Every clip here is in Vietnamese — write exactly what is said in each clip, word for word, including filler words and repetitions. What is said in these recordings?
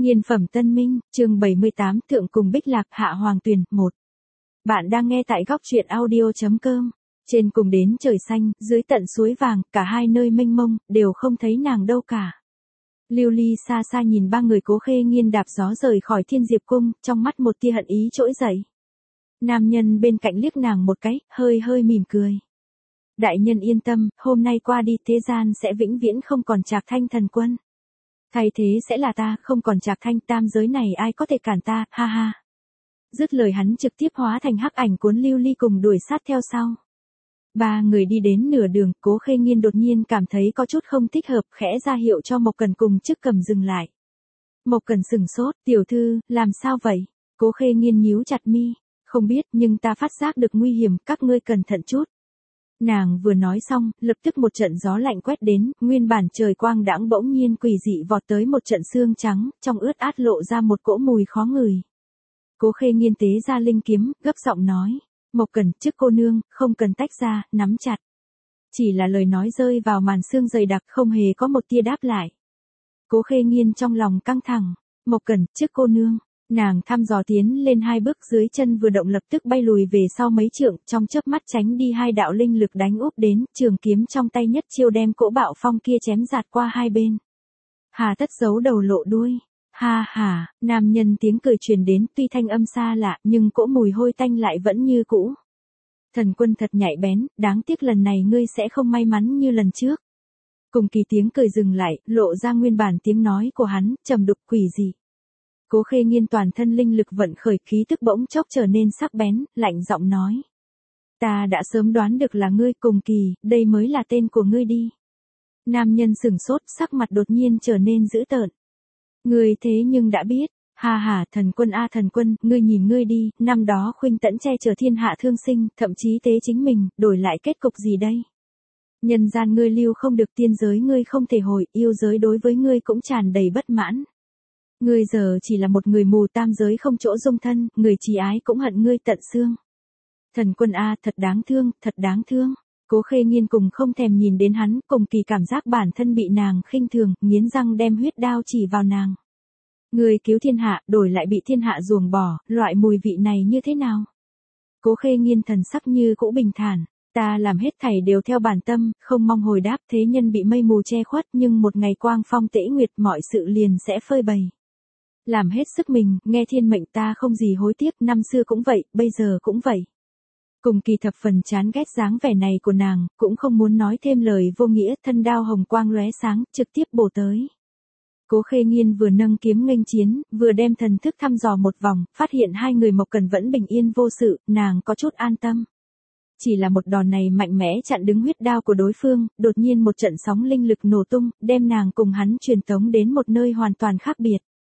Nghiên phẩm Tân Minh, chương bảy mươi tám Thượng cùng Bích Lạc Hạ Hoàng Tuyền, một. Bạn đang nghe tại góc truyện audio.com. Trên cùng đến trời xanh, dưới tận suối vàng, cả hai nơi mênh mông, đều không thấy nàng đâu cả. Lưu Ly xa xa nhìn ba người Cố Khê Nghiên đạp gió rời khỏi Thiên Diệp Cung, trong mắt một tia hận ý trỗi dậy. Nam nhân bên cạnh liếc nàng một cái, hơi hơi mỉm cười. Đại nhân yên tâm, hôm nay qua đi thế gian sẽ vĩnh viễn không còn Trạc Thanh thần quân. Thay thế sẽ là ta, không còn Trạc Thanh, tam giới này ai có thể cản ta, ha ha. Dứt lời hắn trực tiếp hóa thành hắc ảnh cuốn Lưu Ly cùng đuổi sát theo sau. Ba người đi đến nửa đường, Cố Khê Nghiên đột nhiên cảm thấy có chút không thích hợp, khẽ ra hiệu cho Mộc Cần cùng Chức Cầm dừng lại. Mộc Cần sừng sốt, tiểu thư, làm sao vậy? Cố Khê Nghiên nhíu chặt mi, không biết, nhưng ta phát giác được nguy hiểm, các ngươi cẩn thận chút. Nàng vừa nói xong, lập tức một trận gió lạnh quét đến, nguyên bản trời quang đãng bỗng nhiên quỷ dị vọt tới một trận sương trắng, trong ướt át lộ ra một cỗ mùi khó ngửi. Cố Khê Nghiên tế ra linh kiếm, gấp giọng nói, Mộc Cần, Chức cô nương, không cần tách ra, nắm chặt. Chỉ là lời nói rơi vào màn sương dày đặc, không hề có một tia đáp lại. Cố Khê Nghiên trong lòng căng thẳng, Mộc Cần, Chức cô nương. Nàng thăm dò tiến lên hai bước, dưới chân vừa động lập tức bay lùi về sau mấy trượng, trong chớp mắt tránh đi hai đạo linh lực đánh úp đến, trường kiếm trong tay nhất chiêu đem cỗ bạo phong kia chém giạt qua hai bên. Hà tất giấu đầu lộ đuôi. Ha ha, nam nhân tiếng cười truyền đến, tuy thanh âm xa lạ, nhưng cỗ mùi hôi tanh lại vẫn như cũ. Thần quân thật nhạy bén, đáng tiếc lần này ngươi sẽ không may mắn như lần trước. Cùng Kỳ tiếng cười dừng lại, lộ ra nguyên bản tiếng nói của hắn, trầm đục quỷ dị. Cố Khê Nghiên toàn thân linh lực vận khởi, khí tức bỗng chốc trở nên sắc bén, lạnh giọng nói. Ta đã sớm đoán được là ngươi, Cùng Kỳ, đây mới là tên của ngươi đi. Nam nhân sừng sốt, sắc mặt đột nhiên trở nên dữ tợn. Ngươi thế nhưng đã biết, ha ha, thần quân a thần quân, ngươi nhìn ngươi đi, năm đó Khuynh Tẫn che chở thiên hạ thương sinh, thậm chí tế chính mình, đổi lại kết cục gì đây? Nhân gian ngươi lưu không được, tiên giới ngươi không thể hồi, yêu giới đối với ngươi cũng tràn đầy bất mãn. Ngươi giờ chỉ là một người mù, tam giới không chỗ dung thân, người trì ái cũng hận ngươi tận xương. Thần quân a, thật đáng thương, thật đáng thương. Cố Khê Nghiên cùng không thèm nhìn đến hắn, Cùng Kỳ cảm giác bản thân bị nàng khinh thường, nghiến răng đem huyết đao chỉ vào nàng. Ngươi cứu thiên hạ, đổi lại bị thiên hạ ruồng bỏ, loại mùi vị này như thế nào? Cố Khê Nghiên thần sắc như cũ bình thản, ta làm hết thảy đều theo bản tâm, không mong hồi đáp, thế nhân bị mây mù che khuất, nhưng một ngày quang phong tễ nguyệt mọi sự liền sẽ phơi bày. Làm hết sức mình, nghe thiên mệnh, ta không gì hối tiếc, năm xưa cũng vậy, bây giờ cũng vậy. Cùng Kỳ thập phần chán ghét dáng vẻ này của nàng, cũng không muốn nói thêm lời vô nghĩa, thân đao hồng quang lóe sáng, trực tiếp bổ tới. Cố Khê Nghiên vừa nâng kiếm nghênh chiến, vừa đem thần thức thăm dò một vòng, phát hiện hai người Mộc Cần vẫn bình yên vô sự, nàng có chút an tâm. Chỉ là một đòn này mạnh mẽ chặn đứng huyết đao của đối phương, đột nhiên một trận sóng linh lực nổ tung, đem nàng cùng hắn truyền tống đến một nơi hoàn toàn khác biệt.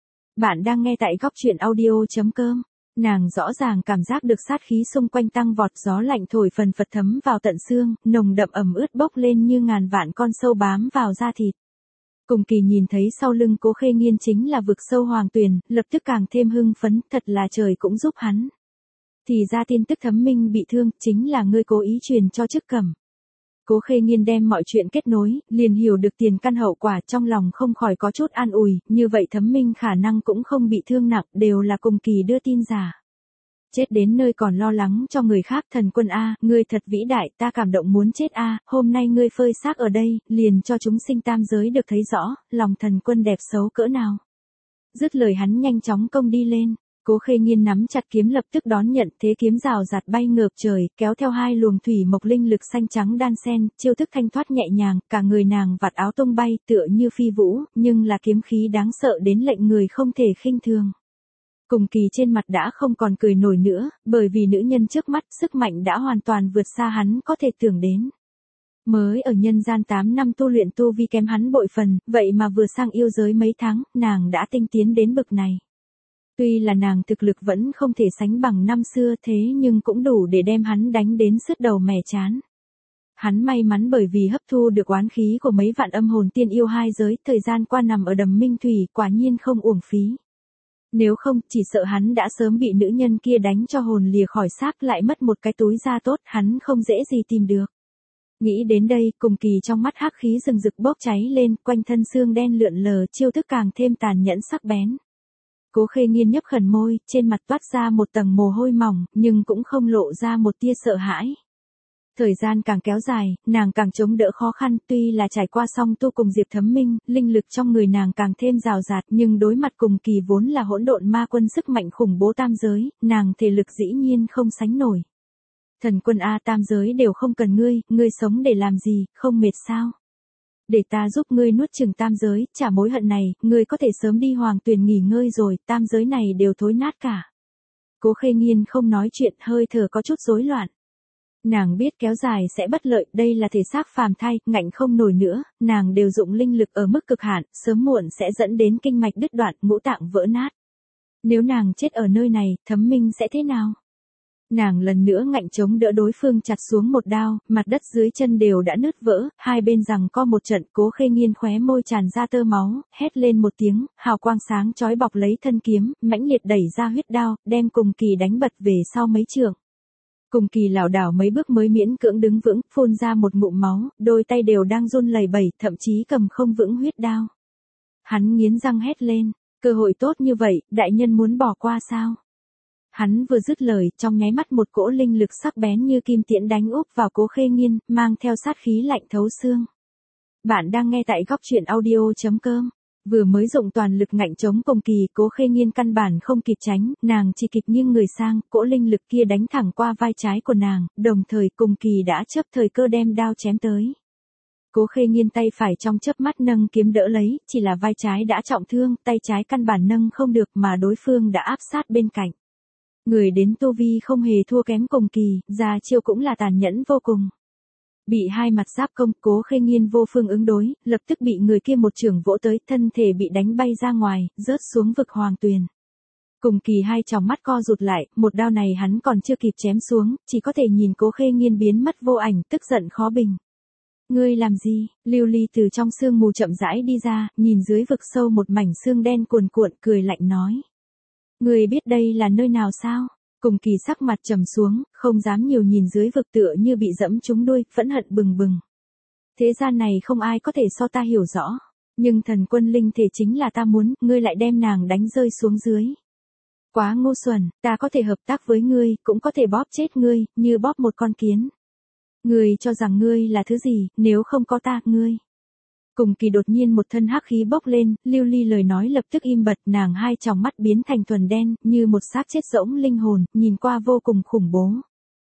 Bạn đang nghe tại góc truyện audio.com. Nàng rõ ràng cảm giác được sát khí xung quanh tăng vọt, gió lạnh thổi phần phật thấm vào tận xương, nồng đậm ẩm ướt bốc lên như ngàn vạn con sâu bám vào da thịt. Cùng Kỳ nhìn thấy sau lưng Cố Khê Nghiên chính là vực sâu Hoàng Tuyền, lập tức càng thêm hưng phấn, thật là trời cũng giúp hắn. Thì ra tin tức Thấm Minh bị thương, chính là ngươi cố ý truyền cho Chức Cầm. Cố Khê Nghiên đem mọi chuyện kết nối, liền hiểu được tiền căn hậu quả, trong lòng không khỏi có chút an ủi, như vậy Thấm Minh khả năng cũng không bị thương nặng, đều là Cùng Kỳ đưa tin giả. Chết đến nơi còn lo lắng cho người khác, thần quân a, ngươi thật vĩ đại, ta cảm động muốn chết a, hôm nay ngươi phơi xác ở đây, liền cho chúng sinh tam giới được thấy rõ, lòng thần quân đẹp xấu cỡ nào. Dứt lời hắn nhanh chóng công đi lên. Cố Khê Nghiên nắm chặt kiếm lập tức đón nhận, thế kiếm rào rạt bay ngược trời, kéo theo hai luồng thủy mộc linh lực xanh trắng đan xen, chiêu thức thanh thoát nhẹ nhàng, cả người nàng vạt áo tung bay, tựa như phi vũ, nhưng là kiếm khí đáng sợ đến lệnh người không thể khinh thường. Cùng Kỳ trên mặt đã không còn cười nổi nữa, bởi vì nữ nhân trước mắt, sức mạnh đã hoàn toàn vượt xa hắn có thể tưởng đến. Mới ở nhân gian tám năm tu luyện tu vi kém hắn bội phần, vậy mà vừa sang yêu giới mấy tháng, nàng đã tinh tiến đến bực này. Tuy là nàng thực lực vẫn không thể sánh bằng năm xưa, thế nhưng cũng đủ để đem hắn đánh đến sứt đầu mẻ chán. Hắn may mắn bởi vì hấp thu được oán khí của mấy vạn âm hồn tiên yêu hai giới, thời gian qua nằm ở đầm Minh Thủy, quả nhiên không uổng phí. Nếu không, chỉ sợ hắn đã sớm bị nữ nhân kia đánh cho hồn lìa khỏi xác, lại mất một cái túi da tốt, hắn không dễ gì tìm được. Nghĩ đến đây, Cùng Kỳ trong mắt hắc khí rừng rực bốc cháy lên, quanh thân xương đen lượn lờ, chiêu thức càng thêm tàn nhẫn sắc bén. Cố Khê Nghiên nhấp khẩn môi, trên mặt toát ra một tầng mồ hôi mỏng, nhưng cũng không lộ ra một tia sợ hãi. Thời gian càng kéo dài, nàng càng chống đỡ khó khăn, tuy là trải qua song tu cùng Diệp Thấm Minh, linh lực trong người nàng càng thêm rào rạt, nhưng đối mặt cùng kỳ vốn là hỗn độn ma quân sức mạnh khủng bố tam giới, nàng thể lực dĩ nhiên không sánh nổi. Thần quân A, tam giới đều không cần ngươi, ngươi sống để làm gì, không mệt sao? Để ta giúp ngươi nuốt chửng tam giới, trả mối hận này, ngươi có thể sớm đi Hoàng Tuyền nghỉ ngơi rồi, tam giới này đều thối nát cả. Cố Khê Nghiên không nói chuyện, hơi thở có chút rối loạn. Nàng biết kéo dài sẽ bất lợi, đây là thể xác phàm thai, ngạnh không nổi nữa, nàng đều dụng linh lực ở mức cực hạn, sớm muộn sẽ dẫn đến kinh mạch đứt đoạn, ngũ tạng vỡ nát. Nếu nàng chết ở nơi này, Thấm Minh sẽ thế nào? Nàng lần nữa ngạnh chống đỡ đối phương chặt xuống một đao, mặt đất dưới chân đều đã nứt vỡ, hai bên giằng co một trận. Cố Khê Nghiên khóe môi tràn ra tơ máu, hét lên một tiếng, hào quang sáng chói bọc lấy thân kiếm, mãnh liệt đẩy ra huyết đao, đem Cùng Kỳ đánh bật về sau mấy trượng. Cùng Kỳ lảo đảo mấy bước mới miễn cưỡng đứng vững, phun ra một ngụm máu, đôi tay đều đang run lẩy bẩy, thậm chí cầm không vững huyết đao. Hắn nghiến răng hét lên, cơ hội tốt như vậy, đại nhân muốn bỏ qua sao? Hắn vừa dứt lời, trong nháy mắt một cỗ linh lực sắc bén như kim tiễn đánh úp vào Cố Khê Nghiên, mang theo sát khí lạnh thấu xương. Bạn đang nghe tại góc truyện audio chấm com. Vừa mới dụng toàn lực ngạnh chống Cùng Kỳ, Cố Khê Nghiên căn bản không kịp tránh, nàng chỉ kịp nghiêng người sang, cỗ linh lực kia đánh thẳng qua vai trái của nàng, đồng thời Cùng Kỳ đã chấp thời cơ đem đao chém tới. Cố Khê Nghiên tay phải trong chớp mắt nâng kiếm đỡ lấy, chỉ là vai trái đã trọng thương, tay trái căn bản nâng không được mà đối phương đã áp sát bên cạnh. Người đến tu vi không hề thua kém Cùng Kỳ, ra chiêu cũng là tàn nhẫn vô cùng. Bị hai mặt giáp công, Cố Khê Nghiên vô phương ứng đối, lập tức bị người kia một chưởng vỗ tới, thân thể bị đánh bay ra ngoài, rớt xuống vực Hoàng Tuyền. Cùng Kỳ hai tròng mắt co rụt lại, một đao này hắn còn chưa kịp chém xuống, chỉ có thể nhìn Cố Khê Nghiên biến mất vô ảnh, tức giận khó bình. Ngươi làm gì? Lưu Ly từ trong sương mù chậm rãi đi ra, nhìn dưới vực sâu một mảnh xương đen cuồn cuộn, cười lạnh nói. Ngươi biết đây là nơi nào sao? Cùng Kỳ sắc mặt trầm xuống, không dám nhiều nhìn dưới vực tựa như bị dẫm trúng đuôi, phẫn hận bừng bừng. Thế gian này không ai có thể so ta hiểu rõ. Nhưng thần quân linh thể chính là ta muốn, ngươi lại đem nàng đánh rơi xuống dưới. Quá ngu xuẩn, ta có thể hợp tác với ngươi, cũng có thể bóp chết ngươi, như bóp một con kiến. Ngươi cho rằng ngươi là thứ gì, nếu không có ta, ngươi. Cùng Kỳ đột nhiên một thân hắc khí bốc lên, Lưu Ly lời nói lập tức im bặt, nàng hai tròng mắt biến thành thuần đen, như một xác chết rỗng linh hồn, nhìn qua vô cùng khủng bố.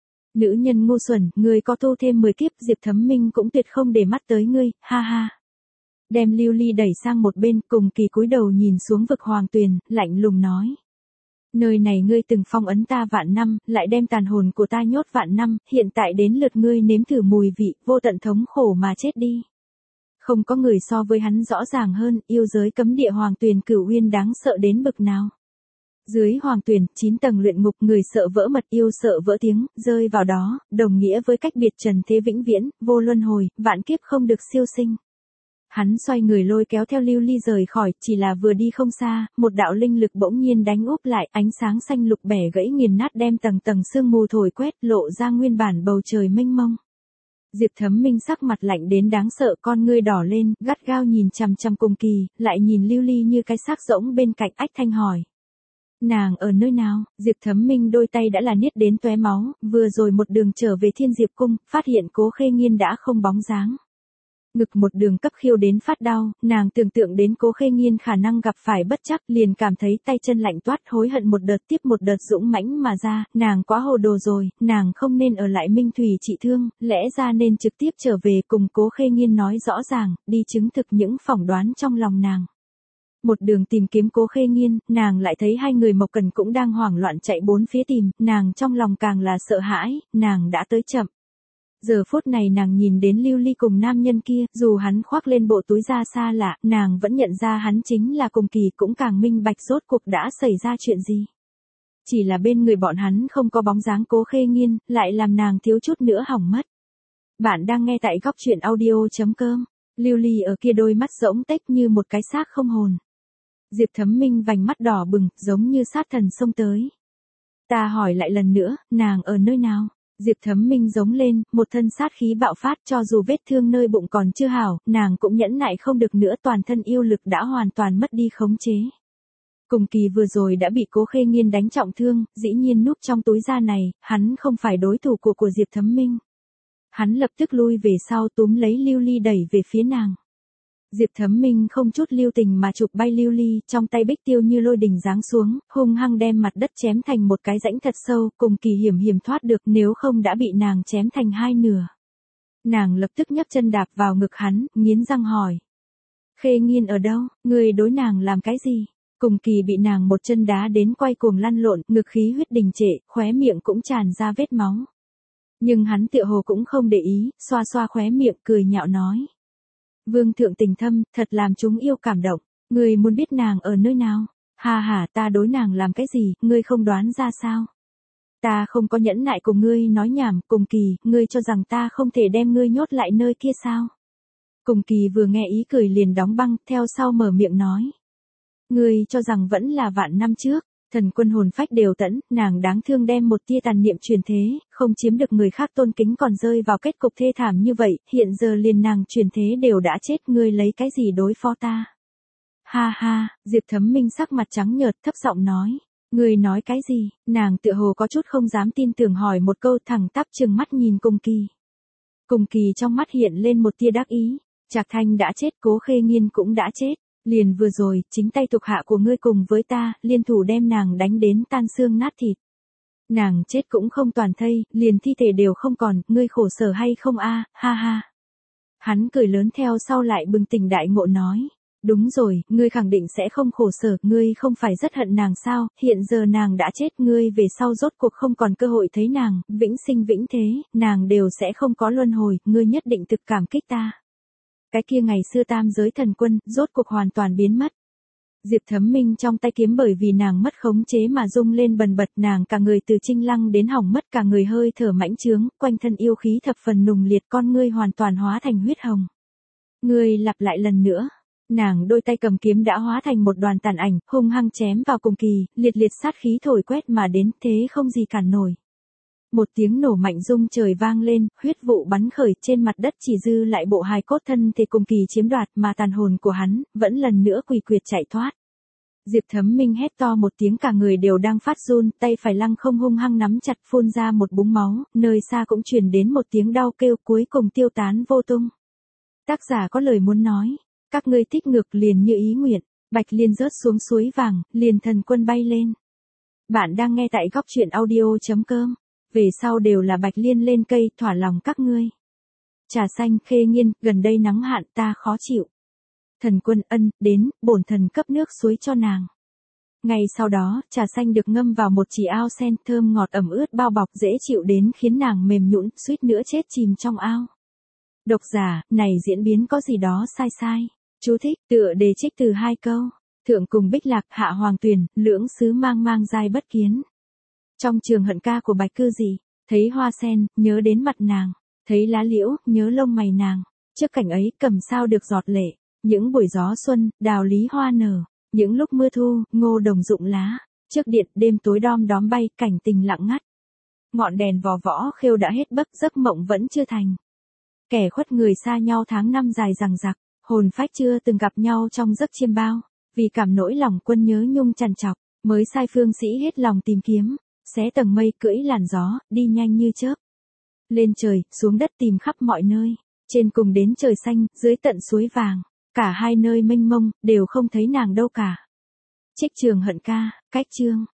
Nữ nhân ngu xuẩn, ngươi có tu thêm mười kiếp, Diệp Thấm Minh cũng tuyệt không để mắt tới ngươi, ha ha. Đem Lưu Ly đẩy sang một bên, Cùng Kỳ cúi đầu nhìn xuống vực Hoàng Tuyền, lạnh lùng nói. Nơi này ngươi từng phong ấn ta vạn năm, lại đem tàn hồn của ta nhốt vạn năm, hiện tại đến lượt ngươi nếm thử mùi vị, vô tận thống khổ mà chết đi. Không có người so với hắn rõ ràng hơn, yêu giới cấm địa Hoàng Tuyền Cửu Uyên đáng sợ đến bực nào. Dưới Hoàng Tuyền, chín tầng luyện ngục, người sợ vỡ mật, yêu sợ vỡ tiếng, rơi vào đó, đồng nghĩa với cách biệt trần thế vĩnh viễn, vô luân hồi, vạn kiếp không được siêu sinh. Hắn xoay người lôi kéo theo Lưu Ly rời khỏi, chỉ là vừa đi không xa, một đạo linh lực bỗng nhiên đánh úp lại, ánh sáng xanh lục bẻ gãy nghiền nát đem tầng tầng sương mù thổi quét, lộ ra nguyên bản bầu trời mênh mông. Diệp Thấm Minh sắc mặt lạnh đến đáng sợ, con ngươi đỏ lên, gắt gao nhìn chằm chằm Cùng Kỳ, lại nhìn Lưu Ly như cái xác rỗng bên cạnh, ách thanh hỏi. Nàng ở nơi nào? Diệp Thấm Minh đôi tay đã là niết đến tóe máu, vừa rồi một đường trở về Thiên Diệp Cung, phát hiện Cố Khê Nghiên đã không bóng dáng. Ngực một đường cấp khiêu đến phát đau, nàng tưởng tượng đến Cố Khê Nghiên khả năng gặp phải bất trắc, liền cảm thấy tay chân lạnh toát, hối hận một đợt tiếp một đợt dũng mãnh mà ra, nàng quá hồ đồ rồi, nàng không nên ở lại Minh Thủy trị thương, lẽ ra nên trực tiếp trở về cùng Cố Khê Nghiên nói rõ ràng, đi chứng thực những phỏng đoán trong lòng nàng. Một đường tìm kiếm Cố Khê Nghiên, nàng lại thấy hai người Mộc Cần cũng đang hoảng loạn chạy bốn phía tìm, nàng trong lòng càng là sợ hãi, nàng đã tới chậm. Giờ phút này nàng nhìn đến Lưu Ly cùng nam nhân kia, dù hắn khoác lên bộ túi da xa lạ, nàng vẫn nhận ra hắn chính là Cùng Kỳ, cũng càng minh bạch rốt cuộc đã xảy ra chuyện gì. Chỉ là bên người bọn hắn không có bóng dáng Cố Khê Nghiên, lại làm nàng thiếu chút nữa hỏng mất. Bạn đang nghe tại góc truyện audio chấm com. Lưu Ly ở kia đôi mắt rỗng tếch như một cái xác không hồn. Diệp Thấm Minh vành mắt đỏ bừng, giống như sát thần xông tới. Ta hỏi lại lần nữa, nàng ở nơi nào? Diệp Thấm Minh giống lên, một thân sát khí bạo phát, cho dù vết thương nơi bụng còn chưa hảo, nàng cũng nhẫn nại không được nữa, toàn thân yêu lực đã hoàn toàn mất đi khống chế. Cùng Kỳ vừa rồi đã bị Cố Khê Nghiên đánh trọng thương, dĩ nhiên núp trong túi da này, hắn không phải đối thủ của của Diệp Thấm Minh. Hắn lập tức lui về sau túm lấy Lưu Ly đẩy về phía nàng. Diệp Thấm Minh không chút lưu tình mà chụp bay Lưu Ly, trong tay Bích Tiêu như lôi đình giáng xuống, hung hăng đem mặt đất chém thành một cái rãnh thật sâu, Cùng Kỳ hiểm hiểm thoát được, nếu không đã bị nàng chém thành hai nửa. Nàng lập tức nhấc chân đạp vào ngực hắn, nghiến răng hỏi. Khê Nghiên ở đâu, người đối nàng làm cái gì? Cùng Kỳ bị nàng một chân đá đến quay cuồng lăn lộn, ngực khí huyết đình trệ, khóe miệng cũng tràn ra vết máu. Nhưng hắn tựa hồ cũng không để ý, xoa xoa khóe miệng cười nhạo nói. Vương thượng tình thâm, thật làm chúng yêu cảm động, ngươi muốn biết nàng ở nơi nào? Ha ha, ta đối nàng làm cái gì, ngươi không đoán ra sao? Ta không có nhẫn nại cùng ngươi nói nhảm, Cùng Kỳ, ngươi cho rằng ta không thể đem ngươi nhốt lại nơi kia sao? Cùng Kỳ vừa nghe ý cười liền đóng băng, theo sau mở miệng nói. Ngươi cho rằng vẫn là vạn năm trước, thần quân hồn phách đều tẫn, nàng đáng thương đem một tia tàn niệm truyền thế, không chiếm được người khác tôn kính còn rơi vào kết cục thê thảm như vậy, hiện giờ liền nàng truyền thế đều đã chết, ngươi lấy cái gì đối phó ta? Ha ha, Diệp Thấm Minh sắc mặt trắng nhợt thấp giọng nói. Ngươi nói cái gì? Nàng tựa hồ có chút không dám tin tưởng hỏi một câu, thẳng tắp trừng mắt nhìn Cùng Kỳ. Cùng Kỳ trong mắt hiện lên một tia đắc ý, Trạc Thanh đã chết, Cố Khê Nghiên cũng đã chết. Liền vừa rồi, chính tay thuộc hạ của ngươi cùng với ta, liên thủ đem nàng đánh đến tan xương nát thịt. Nàng chết cũng không toàn thây, liền thi thể đều không còn, ngươi khổ sở hay không a? Ha ha. Hắn cười lớn theo sau lại bừng tỉnh đại ngộ nói. Đúng rồi, ngươi khẳng định sẽ không khổ sở, ngươi không phải rất hận nàng sao, hiện giờ nàng đã chết, ngươi về sau rốt cuộc không còn cơ hội thấy nàng, vĩnh sinh vĩnh thế, nàng đều sẽ không có luân hồi, ngươi nhất định thực cảm kích ta. Cái kia ngày xưa tam giới thần quân, rốt cuộc hoàn toàn biến mất. Diệp Thấm Minh trong tay kiếm bởi vì nàng mất khống chế mà rung lên bần bật, nàng cả người từ trinh lăng đến hỏng mất, cả người hơi thở mãnh trướng, quanh thân yêu khí thập phần nùng liệt, con ngươi hoàn toàn hóa thành huyết hồng. Ngươi lặp lại lần nữa. Nàng đôi tay cầm kiếm đã hóa thành một đoàn tàn ảnh, hung hăng chém vào Cùng Kỳ, liệt liệt sát khí thổi quét mà đến, thế không gì cản nổi. Một tiếng nổ mạnh rung trời vang lên, huyết vụ bắn khởi, trên mặt đất chỉ dư lại bộ hài cốt thân thể Cùng Kỳ chiếm đoạt, mà tàn hồn của hắn vẫn lần nữa quỳ quyệt chạy thoát. Diệp Thấm Minh hét to một tiếng, cả người đều đang phát run, tay phải lăng không hung hăng nắm chặt, phun ra một búng máu, nơi xa cũng truyền đến một tiếng đau kêu, cuối cùng tiêu tán vô tung. Tác giả có lời muốn nói, các ngươi thích ngược liền như ý nguyện, Bạch Liên rớt xuống suối vàng, liền thần quân bay lên. Bạn đang nghe tại góc truyện audio chấm com. Về sau đều là Bạch Liên lên cây, thỏa lòng các ngươi. Trà xanh, Khê Nghiên, gần đây nắng hạn ta khó chịu. Thần quân ân, đến, bổn thần cấp nước suối cho nàng. Ngay sau đó, trà xanh được ngâm vào một chỉ ao sen thơm ngọt ẩm ướt bao bọc dễ chịu đến khiến nàng mềm nhũn, suýt nữa chết chìm trong ao. Độc giả, này diễn biến có gì đó sai sai. Chú thích, tựa đề trích từ hai câu. Thượng cùng Bích Lạc, hạ Hoàng Tuyền, lưỡng sứ mang mang giai bất kiến. Trong trường hận ca của Bạch Cư Dị, thấy hoa sen, nhớ đến mặt nàng, thấy lá liễu, nhớ lông mày nàng. Trước cảnh ấy, cầm sao được giọt lệ, những buổi gió xuân, đào lý hoa nở, những lúc mưa thu, ngô đồng rụng lá, trước điện, đêm tối đom đóm bay, cảnh tình lặng ngắt. Ngọn đèn vò võ khêu đã hết bấc, giấc mộng vẫn chưa thành. Kẻ khuất người xa nhau tháng năm dài dằng dặc, hồn phách chưa từng gặp nhau trong giấc chiêm bao, vì cảm nỗi lòng quân nhớ nhung trằn trọc, mới sai phương sĩ hết lòng tìm kiếm. Xé tầng mây, cưỡi làn gió, đi nhanh như chớp. Lên trời, xuống đất tìm khắp mọi nơi, trên cùng đến trời xanh, dưới tận suối vàng, cả hai nơi mênh mông, đều không thấy nàng đâu cả. Trích trường hận ca, cách chương.